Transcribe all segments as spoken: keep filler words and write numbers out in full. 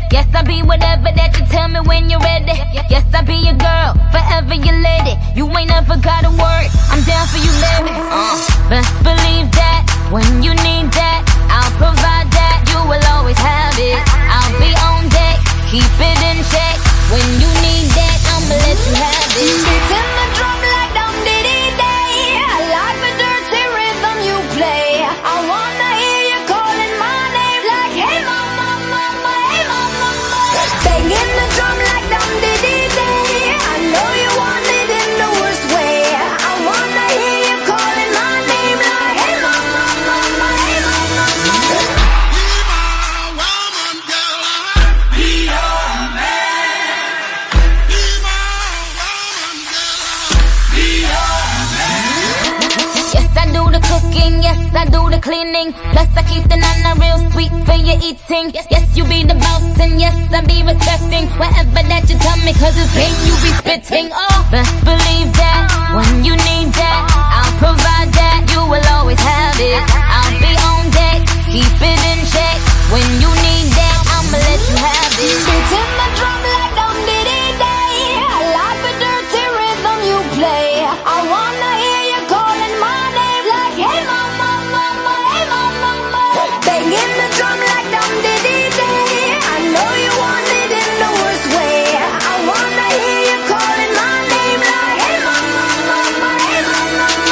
Yes, I'll be whatever that you tell me when you're ready. Yes, I'll be your girl, forever your lady. You ain't never got a word, I'm down for you, baby. Uh, best believe that, when you need that, I'll provide that. You will always have it, I'll be on deck, keep it in check. When you need that, I'ma let you have it. Beats in the drum like dum diddy day. I like the dirty rhythm you play. I wanna hear you calling my name like, hey mama, mama, hey mama, mama. Banging the drum like dum diddy day. I know you want it in the worst way. I wanna hear you calling my name like, hey mama, mama, hey mama, mama. Be my woman, girl, I'll be your man. Be my woman, girl, I'll be your man. Yes, I do the cooking, yes, I do the cleaning. Plus I keep the nana real sweet for your eating. Yes, yes, you be the boss and yes, I be respecting whatever that you tell me, cause it's pain you be spitting. Oh, best believe that, when you need that, I'll provide that. You will always have it, I'll be on deck, keep it in check. When you need that, I'ma let you have it. Beats in the drum like dum diddy day. I like the dirty rhythm you play. I wanna hear you calling my name like, hey mama, mama, hey mama, mama. Banging the drum like dum diddy day. I know you want it in the worst way. I wanna hear you calling my name like, hey mama, mama, hey mama, mama.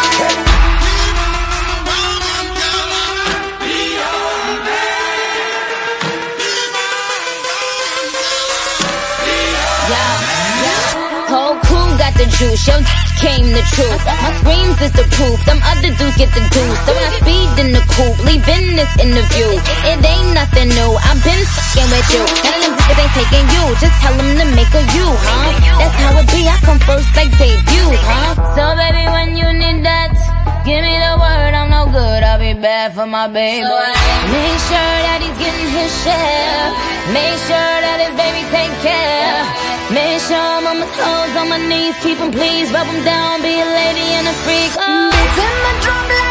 Woman, girl, I'll be your man. Be my woman, girl, I'll be your Yeah, yeah. Whole crew got the juice, yo came the truth. My screams is the proof, them other dudes get the deuce. So when I speed in the coupe, leaving this interview, it ain't nothing new, I've been fucking with you. None of them niggas ain't taking you, just tell them to make a you, huh? That's how it be, I come first like debut, huh? So baby, when you need that, give me the word, I'm no good, I'll be bad for my baby. Make sure that he's getting his share, make sure that his baby take care. Make sure I'm on my toes, on my knees, keep him please, rub him down, be a lady and a freak. Oh. Beats in the drum like